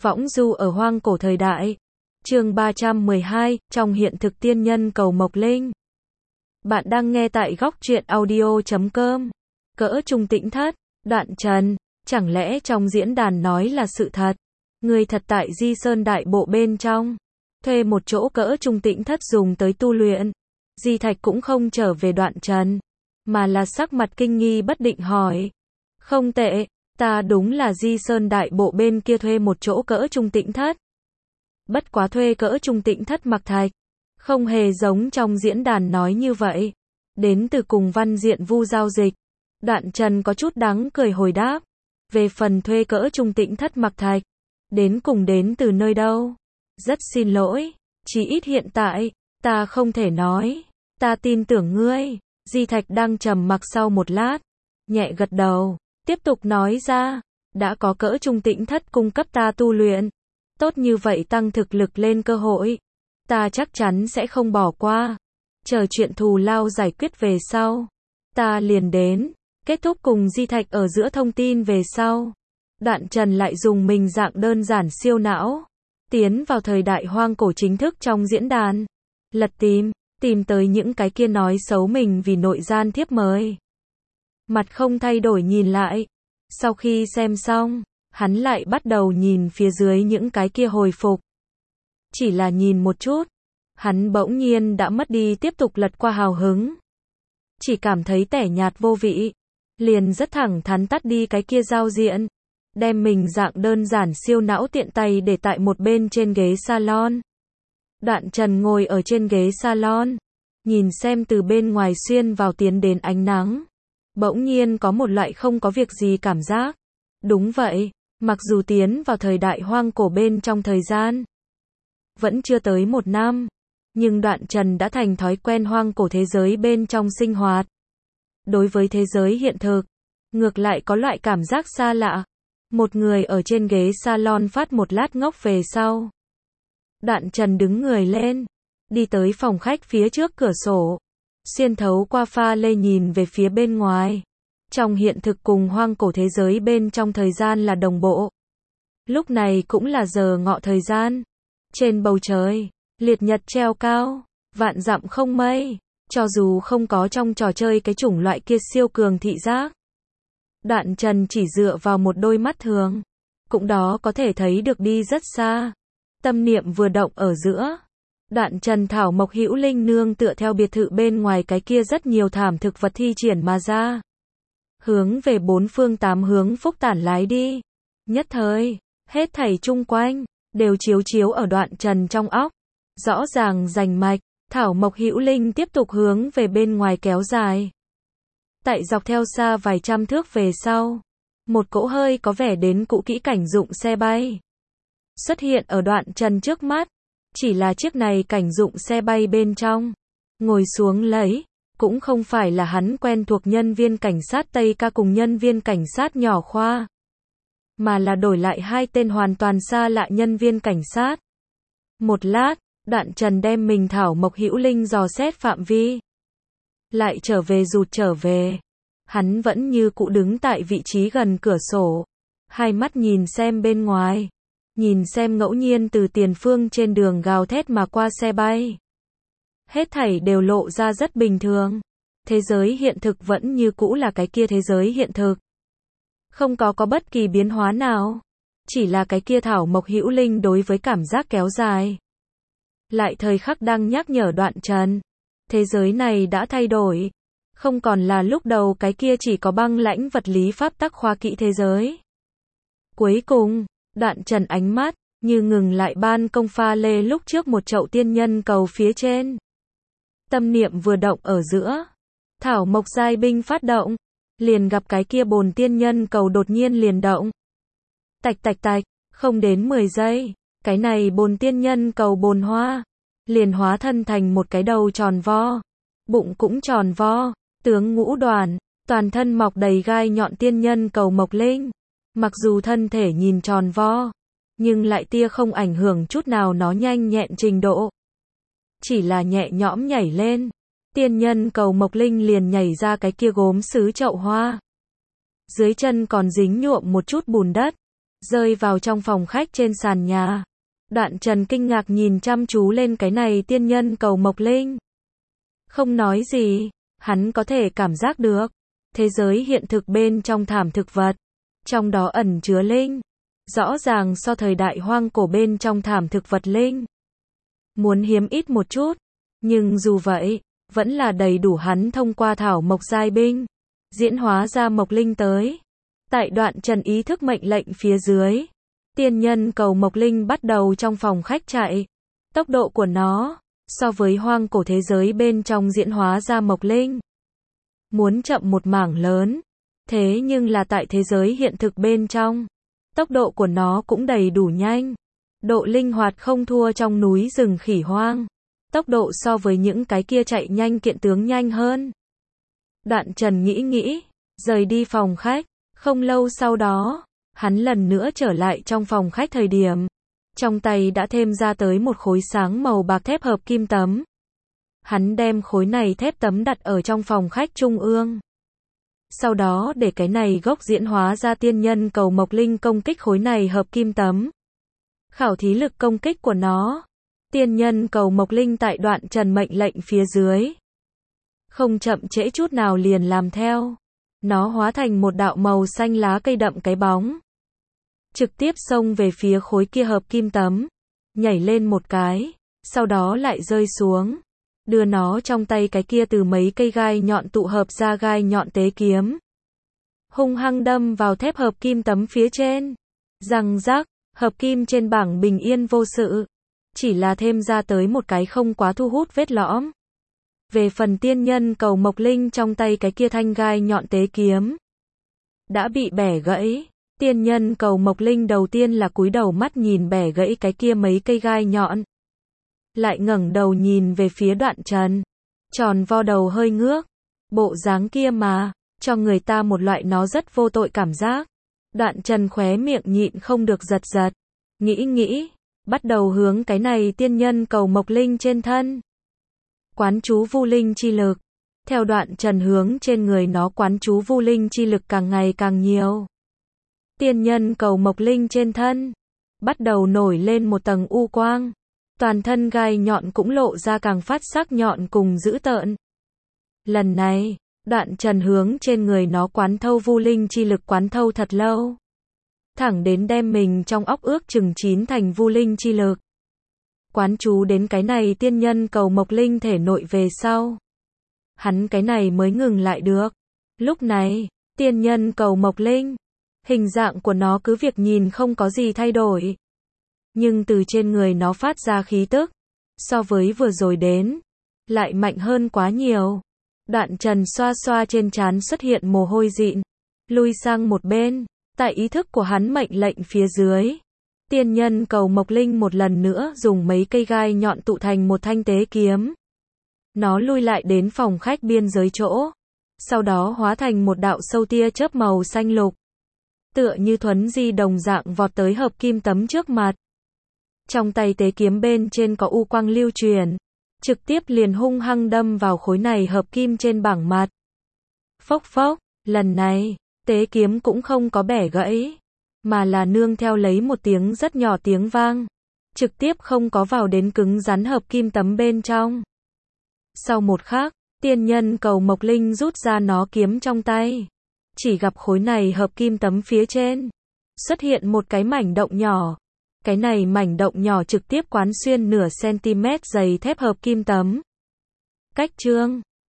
Võng du ở hoang cổ thời đại. Chương 312, trong hiện thực tiên nhân cầu Mộc Linh. Bạn đang nghe tại góc truyện audio.com. Cỡ trung tĩnh thất, Đoạn Trần, chẳng lẽ trong diễn đàn nói là sự thật? Người thật tại Di Sơn Đại Bộ bên trong, thuê một chỗ cỡ trung tĩnh thất dùng tới tu luyện. Di Thạch cũng không trở về Đoạn Trần, mà là sắc mặt kinh nghi bất định hỏi. Không tệ, ta đúng là Di Sơn Đại Bộ bên kia thuê một chỗ cỡ trung tĩnh thất. Bất quá thuê cỡ trung tĩnh thất mặc thạch, không hề giống trong diễn đàn nói như vậy. Đến từ cùng Văn Diện Vu giao dịch. Đoạn Trần có chút đắng cười hồi đáp. Về phần thuê cỡ trung tĩnh thất mặc thạch, đến cùng đến từ nơi đâu? Rất xin lỗi, chí ít hiện tại, ta không thể nói. Ta tin tưởng ngươi. Di Thạch đang trầm mặc sau một lát, nhẹ gật đầu, tiếp tục nói ra, đã có cỡ trung tĩnh thất cung cấp ta tu luyện. Tốt như vậy tăng thực lực lên cơ hội, ta chắc chắn sẽ không bỏ qua. Chờ chuyện thù lao giải quyết về sau, ta liền đến. Kết thúc cùng Di Thạch ở giữa thông tin về sau, Đoạn Trần lại dùng mình dạng đơn giản siêu não, tiến vào thời đại hoang cổ chính thức trong diễn đàn, lật tìm tới những cái kia nói xấu mình vì nội gian thiếp mời. Mặt không thay đổi nhìn lại, sau khi xem xong, hắn lại bắt đầu nhìn phía dưới những cái kia hồi phục. Chỉ là nhìn một chút, hắn bỗng nhiên đã mất đi tiếp tục lật qua hào hứng. Chỉ cảm thấy tẻ nhạt vô vị, liền rất thẳng thắn tắt đi cái kia giao diện, đem mình dạng đơn giản siêu não tiện tay để tại một bên trên ghế salon. Đoạn Trần ngồi ở trên ghế salon, nhìn xem từ bên ngoài xuyên vào tiến đến ánh nắng. Bỗng nhiên có một loại không có việc gì cảm giác. Đúng vậy, mặc dù tiến vào thời đại hoang cổ bên trong thời gian vẫn chưa tới 1 năm, nhưng Đoạn Trần đã thành thói quen hoang cổ thế giới bên trong sinh hoạt. Đối với thế giới hiện thực, ngược lại có loại cảm giác xa lạ. Một người ở trên ghế salon phát một lát ngốc về sau, Đoạn Trần đứng người lên, đi tới phòng khách phía trước cửa sổ, xuyên thấu qua pha lê nhìn về phía bên ngoài. Trong hiện thực cùng hoang cổ thế giới bên trong thời gian là đồng bộ. Lúc này cũng là giờ ngọ thời gian. Trên bầu trời, liệt nhật treo cao, vạn dặm không mây. Cho dù không có trong trò chơi cái chủng loại kia siêu cường thị giác, Đoạn Trần chỉ dựa vào một đôi mắt thường, cũng đó có thể thấy được đi rất xa. Tâm niệm vừa động ở giữa, Đoạn Trần thảo mộc hữu linh nương tựa theo biệt thự bên ngoài cái kia rất nhiều thảm thực vật thi triển mà ra, hướng về 4 phương 8 hướng phúc tản lái đi. Nhất thời, hết thảy chung quanh đều chiếu ở Đoạn Trần trong óc, rõ ràng rành mạch. Thảo mộc hữu linh tiếp tục hướng về bên ngoài kéo dài. Tại dọc theo xa vài trăm thước về sau, một cỗ hơi có vẻ đến cũ kỹ cảnh dụng xe bay xuất hiện ở Đoạn Trần trước mắt. Chỉ là chiếc này cảnh dụng xe bay bên trong, ngồi xuống lấy, cũng không phải là hắn quen thuộc nhân viên cảnh sát Tây Ca cùng nhân viên cảnh sát nhỏ khoa, mà là đổi lại 2 tên hoàn toàn xa lạ nhân viên cảnh sát. Một lát, Đoạn Trần đem mình thảo mộc hữu linh dò xét phạm vi, lại rụt trở về. Hắn vẫn như cũ đứng tại vị trí gần cửa sổ, hai mắt nhìn xem bên ngoài, nhìn xem ngẫu nhiên từ tiền phương trên đường gào thét mà qua xe bay. Hết thảy đều lộ ra rất bình thường. Thế giới hiện thực vẫn như cũ là cái kia thế giới hiện thực, không có bất kỳ biến hóa nào. Chỉ là cái kia thảo mộc hữu linh đối với cảm giác kéo dài, lại thời khắc đang nhắc nhở Đoạn Trần, thế giới này đã thay đổi, không còn là lúc đầu cái kia chỉ có băng lãnh vật lý pháp tắc khoa kỹ thế giới. Cuối cùng, Đoạn Trần ánh mắt như ngừng lại ban công pha lê lúc trước một chậu tiên nhân cầu phía trên. Tâm niệm vừa động ở giữa, thảo mộc giai binh phát động, liền gặp cái kia bồn tiên nhân cầu đột nhiên liền động. Tạch tạch tạch, không đến 10 giây. Cái này bồn tiên nhân cầu bồn hoa, liền hóa thân thành một cái đầu tròn vo, bụng cũng tròn vo, tướng ngũ đoàn, toàn thân mọc đầy gai nhọn tiên nhân cầu Mộc Linh. Mặc dù thân thể nhìn tròn vo, nhưng lại tia không ảnh hưởng chút nào nó nhanh nhẹn trình độ. Chỉ là nhẹ nhõm nhảy lên, tiên nhân cầu Mộc Linh liền nhảy ra cái kia gốm sứ chậu hoa. Dưới chân còn dính nhuộm một chút bùn đất, rơi vào trong phòng khách trên sàn nhà. Đoạn Trần kinh ngạc nhìn chăm chú lên cái này tiên nhân cầu Mộc Linh. Không nói gì, hắn có thể cảm giác được. Thế giới hiện thực bên trong thảm thực vật, trong đó ẩn chứa linh. Rõ ràng so thời đại hoang cổ bên trong thảm thực vật linh muốn hiếm ít một chút. Nhưng dù vậy, vẫn là đầy đủ hắn thông qua thảo mộc giai binh, diễn hóa ra mộc linh tới. Tại Đoạn Trần ý thức mệnh lệnh phía dưới, tiên nhân cầu mộc linh bắt đầu trong phòng khách chạy. Tốc độ của nó, so với hoang cổ thế giới bên trong diễn hóa ra mộc linh, muốn chậm một mảng lớn. Thế nhưng là tại thế giới hiện thực bên trong, tốc độ của nó cũng đầy đủ nhanh. Độ linh hoạt không thua trong núi rừng khỉ hoang. Tốc độ so với những cái kia chạy nhanh kiện tướng nhanh hơn. Đoạn Trần nghĩ, rời đi phòng khách. Không lâu sau đó, hắn lần nữa trở lại trong phòng khách thời điểm, trong tay đã thêm ra tới một khối sáng màu bạc thép hợp kim tấm. Hắn đem khối này thép tấm đặt ở trong phòng khách trung ương. Sau đó để cái này gốc diễn hóa ra tiên nhân cầu Mộc Linh công kích khối này hợp kim tấm. Khảo thí lực công kích của nó. Tiên nhân cầu Mộc Linh tại Đoạn Trần mệnh lệnh phía dưới, không chậm trễ chút nào liền làm theo. Nó hóa thành một đạo màu xanh lá cây đậm cái bóng, trực tiếp xông về phía khối kia hợp kim tấm, nhảy lên một cái, sau đó lại rơi xuống, đưa nó trong tay cái kia từ mấy cây gai nhọn tụ hợp ra gai nhọn tế kiếm, hung hăng đâm vào thép hợp kim tấm phía trên. Răng rắc, hợp kim trên bảng bình yên vô sự, chỉ là thêm ra tới một cái không quá thu hút vết lõm. Về phần tiên nhân cầu Mộc Linh trong tay cái kia thanh gai nhọn tế kiếm, đã bị bẻ gãy. Tiên nhân cầu Mộc Linh đầu tiên là cúi đầu mắt nhìn bẻ gãy cái kia mấy cây gai nhọn. Lại ngẩng đầu nhìn về phía Đoạn Trần. Tròn vo đầu hơi ngước. Bộ dáng kia mà, cho người ta một loại nó rất vô tội cảm giác. Đoạn Trần khóe miệng nhịn không được giật giật. Nghĩ, bắt đầu hướng cái này tiên nhân cầu Mộc Linh trên thân quán chú vu linh chi lực. Theo Đoạn Trần hướng trên người nó quán chú vu linh chi lực càng ngày càng nhiều. Tiên nhân cầu Mộc Linh trên thân bắt đầu nổi lên một tầng u quang. Toàn thân gai nhọn cũng lộ ra càng phát sắc nhọn cùng dữ tợn. Lần này, Đoạn Trần hướng trên người nó quán thâu vu linh chi lực quán thâu thật lâu. Thẳng đến đem mình trong óc ước chừng 9 thành vu linh chi lực. Quán chú đến cái này tiên nhân cầu Mộc Linh thể nội về sau. Hắn cái này mới ngừng lại được. Lúc này, tiên nhân cầu Mộc Linh, hình dạng của nó cứ việc nhìn không có gì thay đổi. Nhưng từ trên người nó phát ra khí tức, so với vừa rồi đến, lại mạnh hơn quá nhiều. Đoạn Trần xoa xoa trên trán xuất hiện mồ hôi dịn, lui sang một bên. Tại ý thức của hắn mệnh lệnh phía dưới, tiên nhân cầu Mộc Linh một lần nữa dùng mấy cây gai nhọn tụ thành một thanh tế kiếm. Nó lui lại đến phòng khách biên giới chỗ, sau đó hóa thành một đạo sâu tia chớp màu xanh lục. Tựa như thuấn di đồng dạng vọt tới hợp kim tấm trước mặt. Trong tay tế kiếm bên trên có u quang lưu truyền, trực tiếp liền hung hăng đâm vào khối này hợp kim trên bảng mặt. Phốc phốc, lần này, tế kiếm cũng không có bẻ gãy, mà là nương theo lấy một tiếng rất nhỏ tiếng vang, trực tiếp không có vào đến cứng rắn hợp kim tấm bên trong. Sau một khắc, tiên nhân cầu Mộc Linh rút ra nó kiếm trong tay. Chỉ gặp khối này hợp kim tấm phía trên xuất hiện một cái mảnh động nhỏ. Cái này mảnh động nhỏ trực tiếp quán xuyên nửa cm dày thép hợp kim tấm. Cách chương